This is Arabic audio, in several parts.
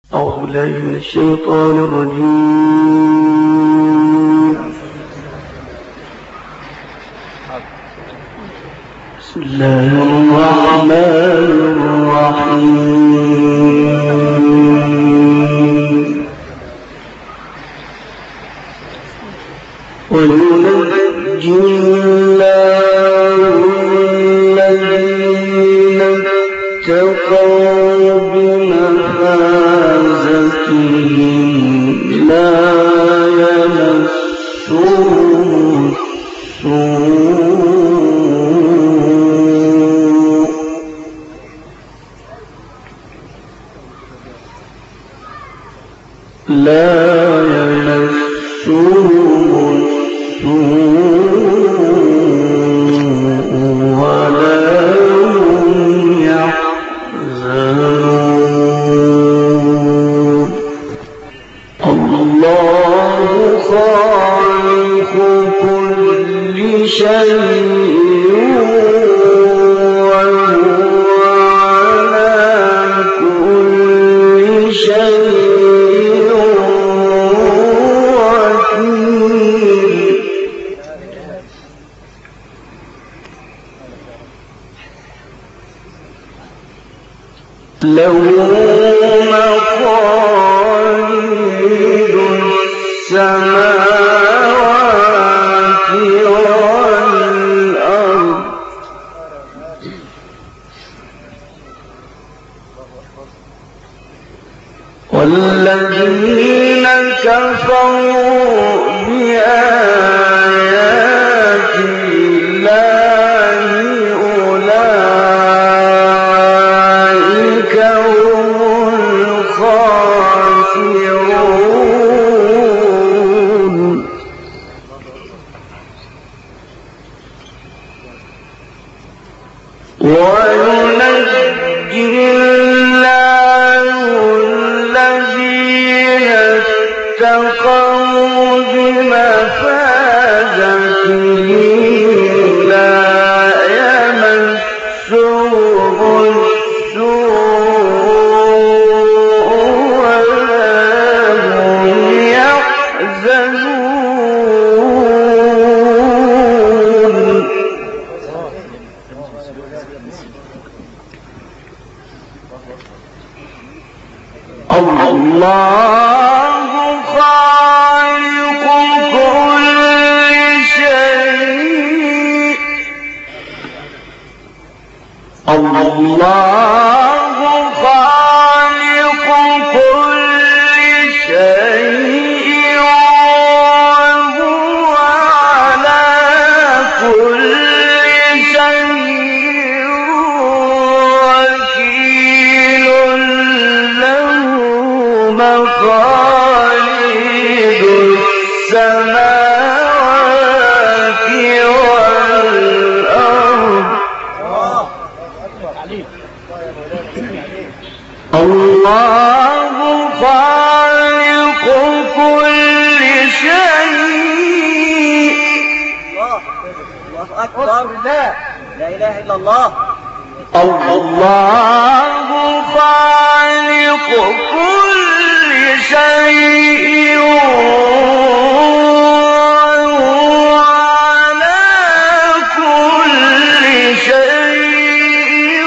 أعوذ بالله من الشيطان الرجيم. بسم الله الرحمن الرحيم. وينجي الله الذين اتقوا بمفازتهم لا يمسهم السوء ولا هم يحزنون. الله خالق كل شيء وهو على كل شيء وكيل. له مقاليد السماوات والأرض والذين كفروا بآيات الله أولئك هم الخاسرون. وينجي الله الذين اتقوا بمفازتهم لا يمسهم السوء ولا هم يحزنون. الله خالق كل شيء. الله خالق كل شيء وهو على كل شيء وكيل. له مقاليد السماوات والأرض. الله خالق كل شيء. الله أكبر. لا إله إلا الله. الله خالق كل شيء وهو على كل شيء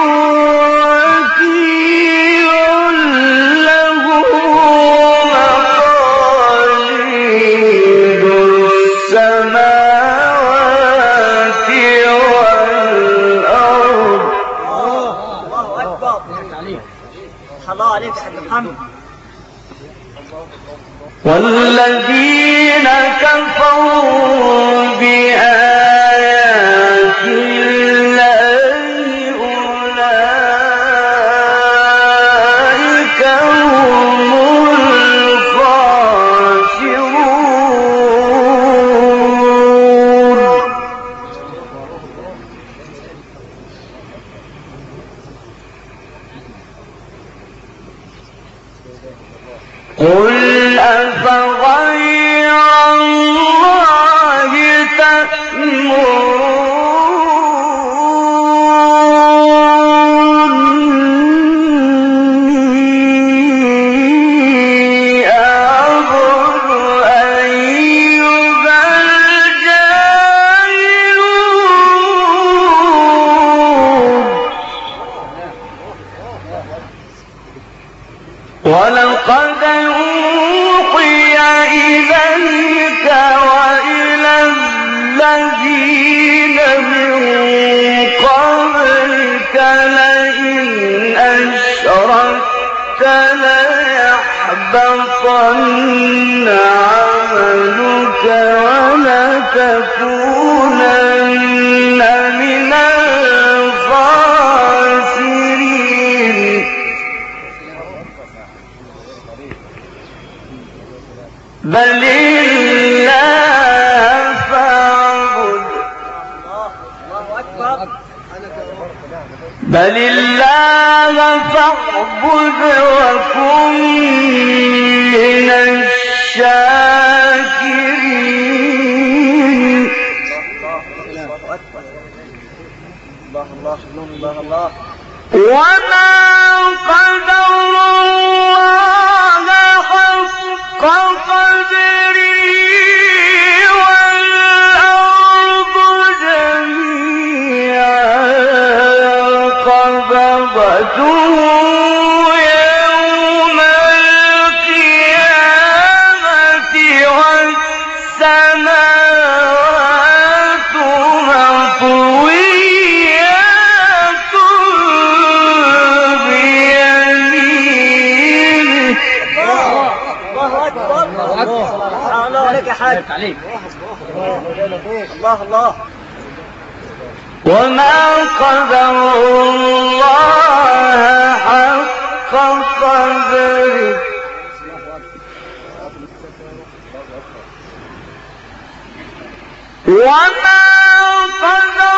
وكيل. له مقاليد السماوات والأرض. الله أكبر. الله عليك يا محمد. والذين كفروا بآيات الله أولئك هم الخاسرون. قل أفغير الله تأمروني ولقد أوحي إليك وإلى الذين من قبلك لئن أشركت ليحبطن عملك ولتكونن من الخاسرين بل الله فاعبد بل الله فاعبد وكن من الشاكرين الله وما قدر الله حق قدره والأرض جميعا قبضته يوم القيامة والسماوات مطويات بيمينه الله أكبر الله عليك يا حاج الله وما قدر الله حق قدره وما قدر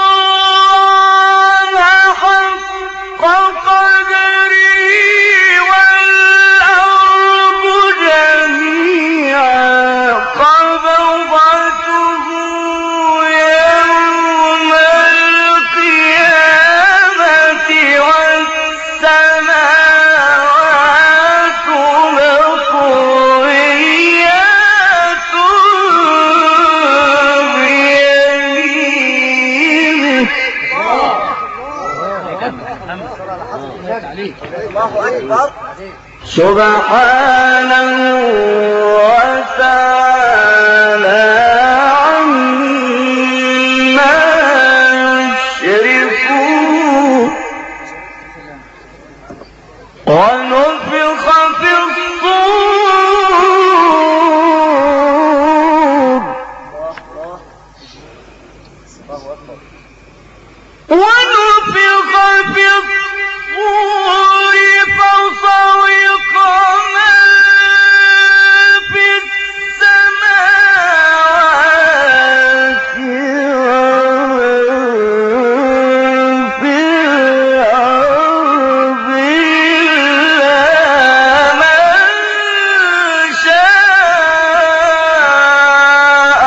الله حق قدره والأرض جميعا قبضته يوم القيامة والسماوات مطويات بيمينه الله أكبر سبحانه وتعالى عما يشركون ونفخ في الصور ونفخ في الصور فصعق من في السماوات ومن في الأرض إلا من شاء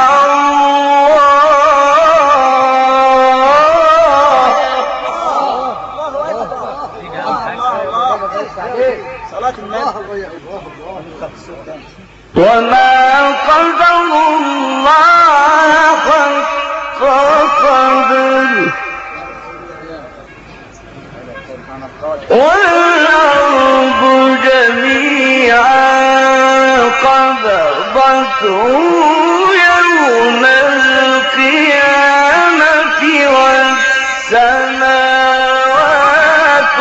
صلاة النبي وما قدر الله حق قدره والأرض جميعا قبضته يوم القيامة والسماوات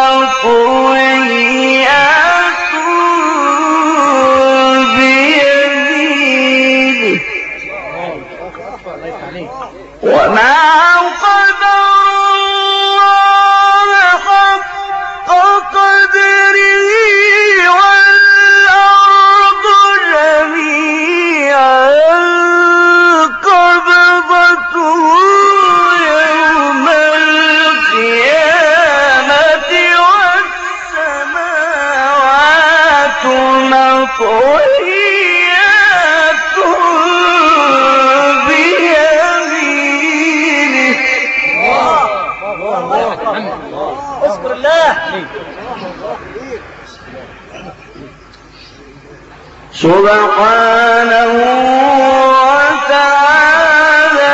مطويات بيمينه وما قدر الله حق قدره والأرض جميعا قبضته يوم القيامة والسماوات مطويات بيمينه اذكر الله سبحانه وتعالى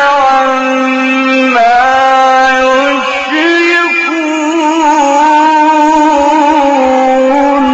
عما يشركون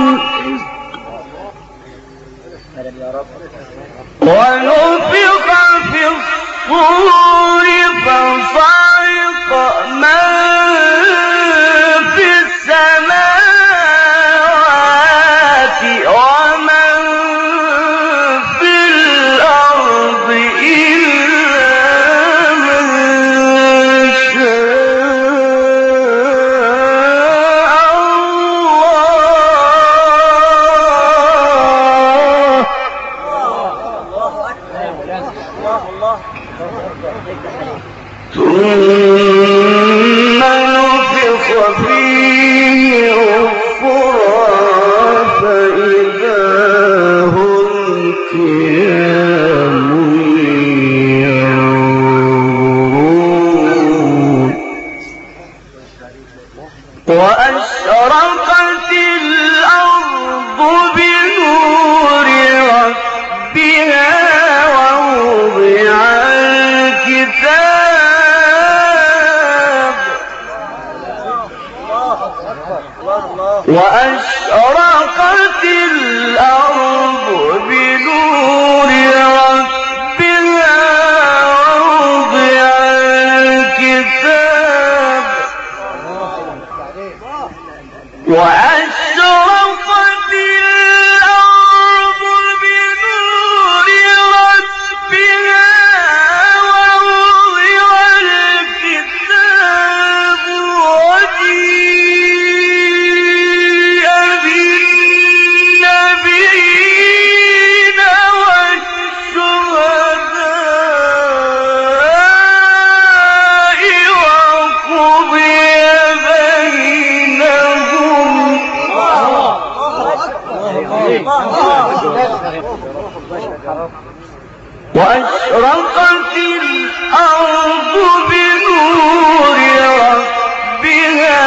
وأشرقت الأرض بنور ربها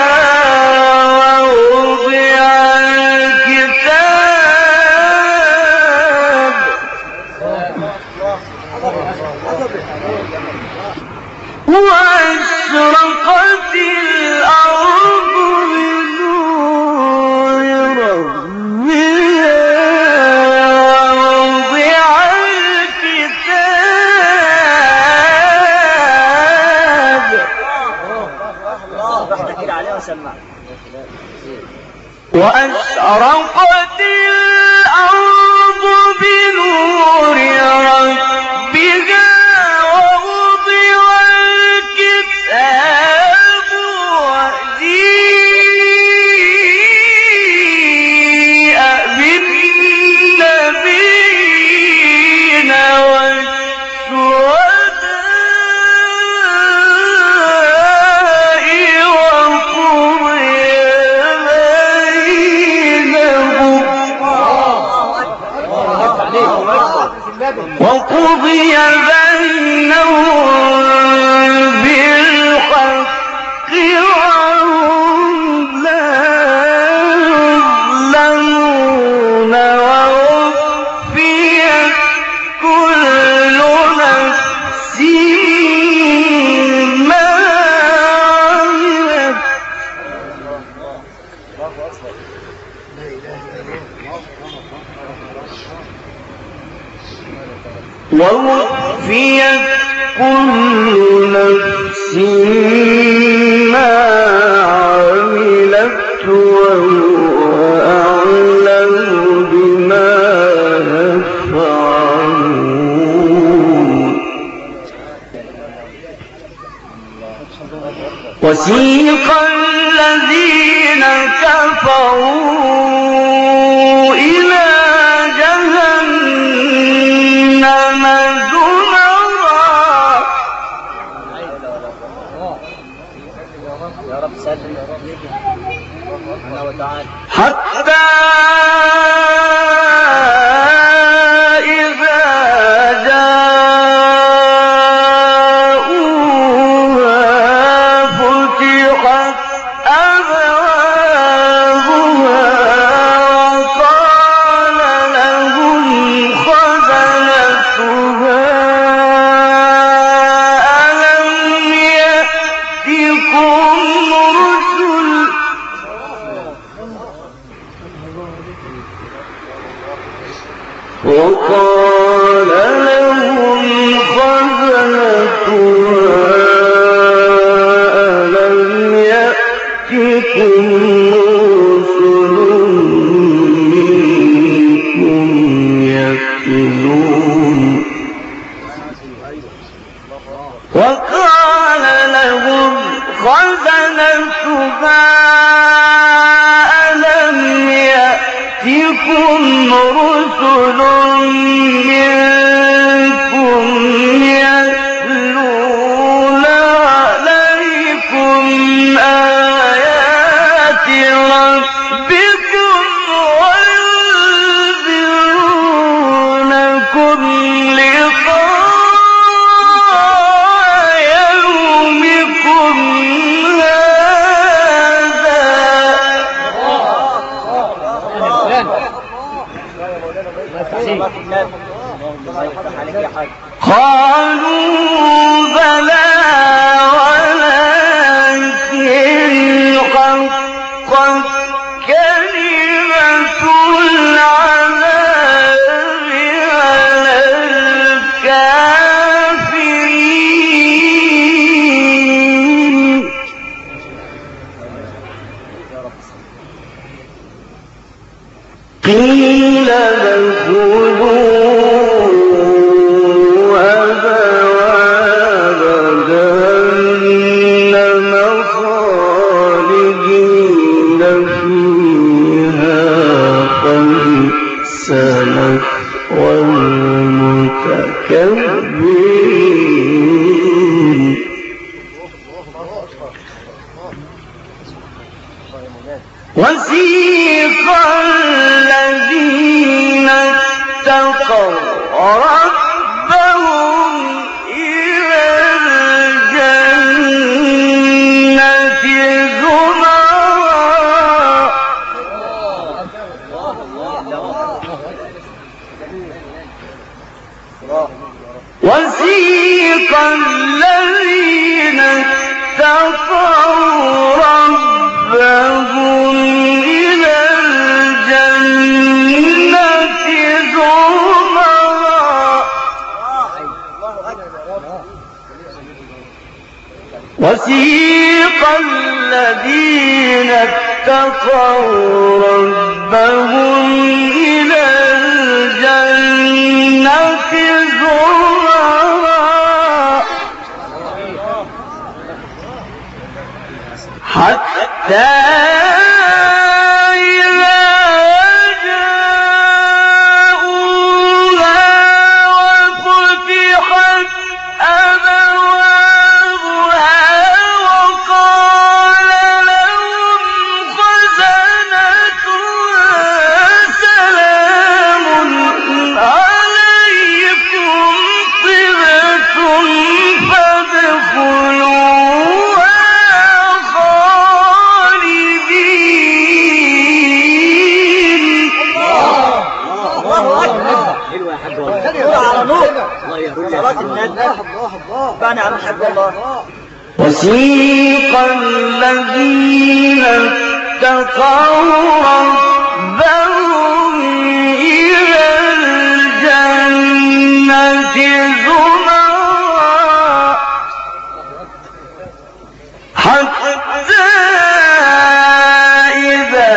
ووضع الكتاب وأشرقت الأرض بنور ربها ووضع الكتاب وأشرقت الأرض بنور ربها ووضع الكتاب وجيء بالنبيين والشهداء وقضي بينهم بالحق وهم لا يظلمون ووفيت كل نفس ما عملت ووفيت كل نفس ما عملت وهو أعلم بما يفعلون وسيق الذين كفروا إلى جهنم زمرا حتى إذا جاءوها فتحت أبوابها وقال لهم خزنتها ألم يأتكم رسل وقال لهم خزنتها ألم يأتكم رسل منكم يتلون وقال لهم خزنتها ألم يأتكم رسل منكم يتلون عليكم آيات ربكم وينذرونكم لقاء يومكم قالوا بلى ولكن حقت كلمة العذاب على الكافرين قيل ادخلوا أبواب جهنم خالدين فيها فبئس مثوى المتكبرين وسيق الذين وسيق الذين اتقوا ربهم إلى الجنة زمرا وسيق الذين اتقوا ربهم إلى الجنة زمرا حتى وسيق الذين اتقوا ربهم إلى الجنة زمرا حتى إذا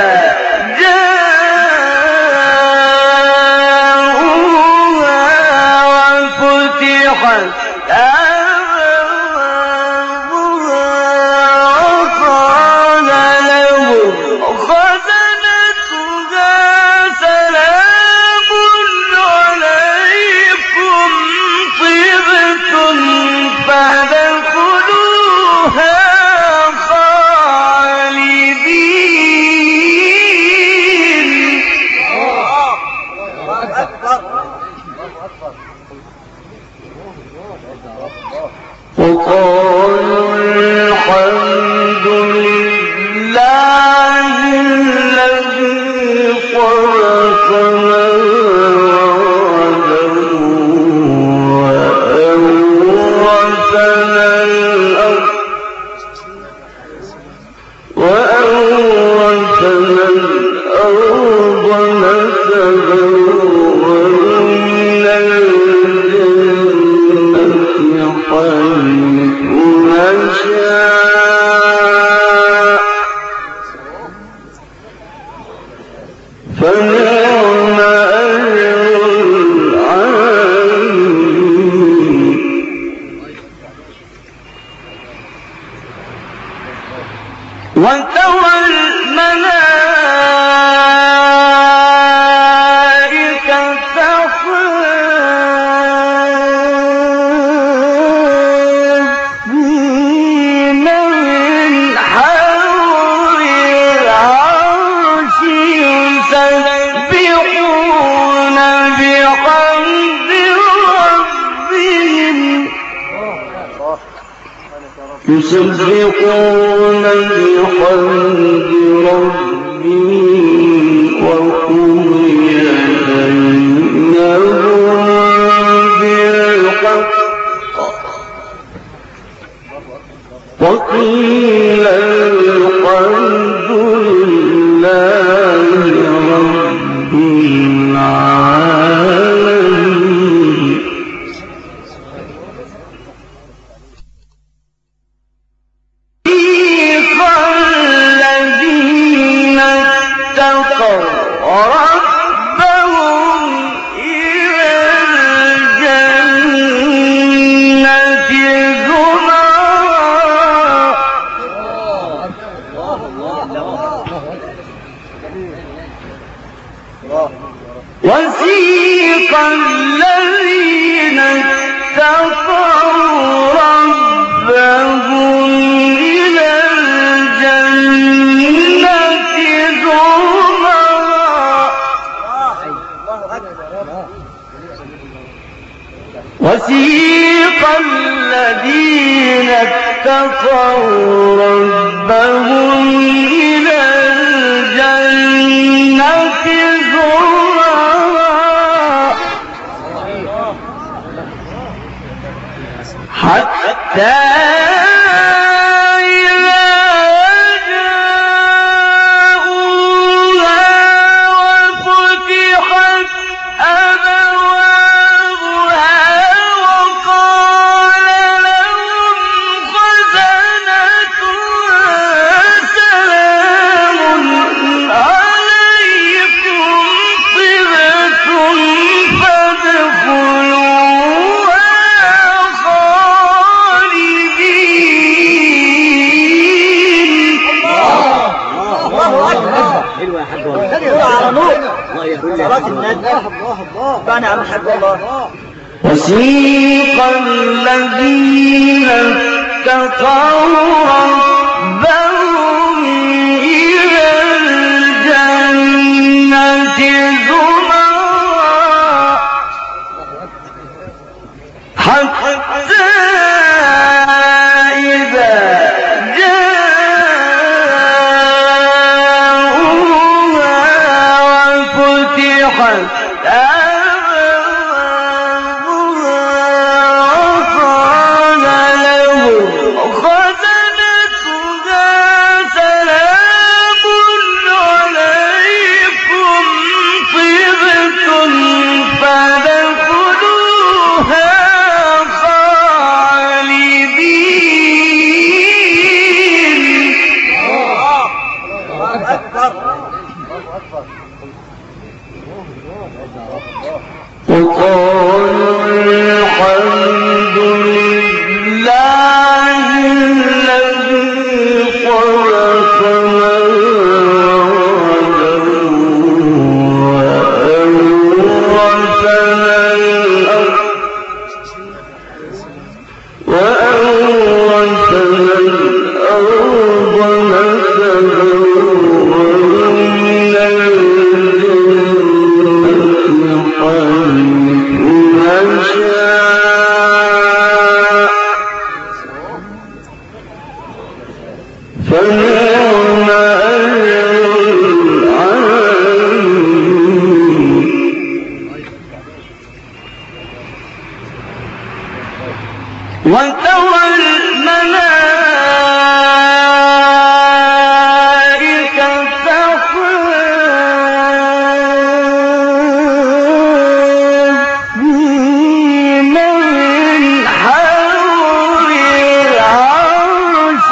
جاءوها وفتحت وقالوا الحمد لله الذي خلقنا وأورثنا الأرض نتبوأ من الجنة حيث نشاء فنعم أجر العاملين وترى الملائكة حافين من حول العرش يسبحون بحمد ربهم وقضي بينهم بالحق وقيل الحمد لله رب العالمين الذين اتقوا ربهم إلى الجنة زمرا وسيق الذين اتقوا ربهم إلى الجنة زمرا وسيق الذين اتقوا ربهم إلى الجنة حتى وسيق الذين اتقوا ربهم إلى الجنة زمرا حتى إذا جاءوها وفتحت وقالوا الحمد لله الذي خلقنا وأورثنا الأرض فنعم أجر العاملين وترى الملائكة حافين من حول العرش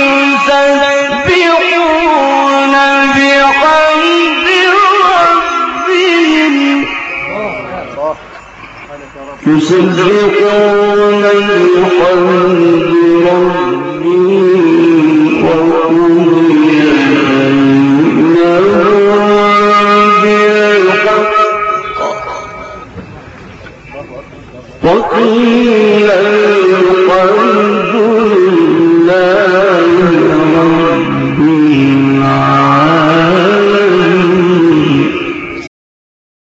يسبحون بحمد ربهم يسبحون بحمد ربهم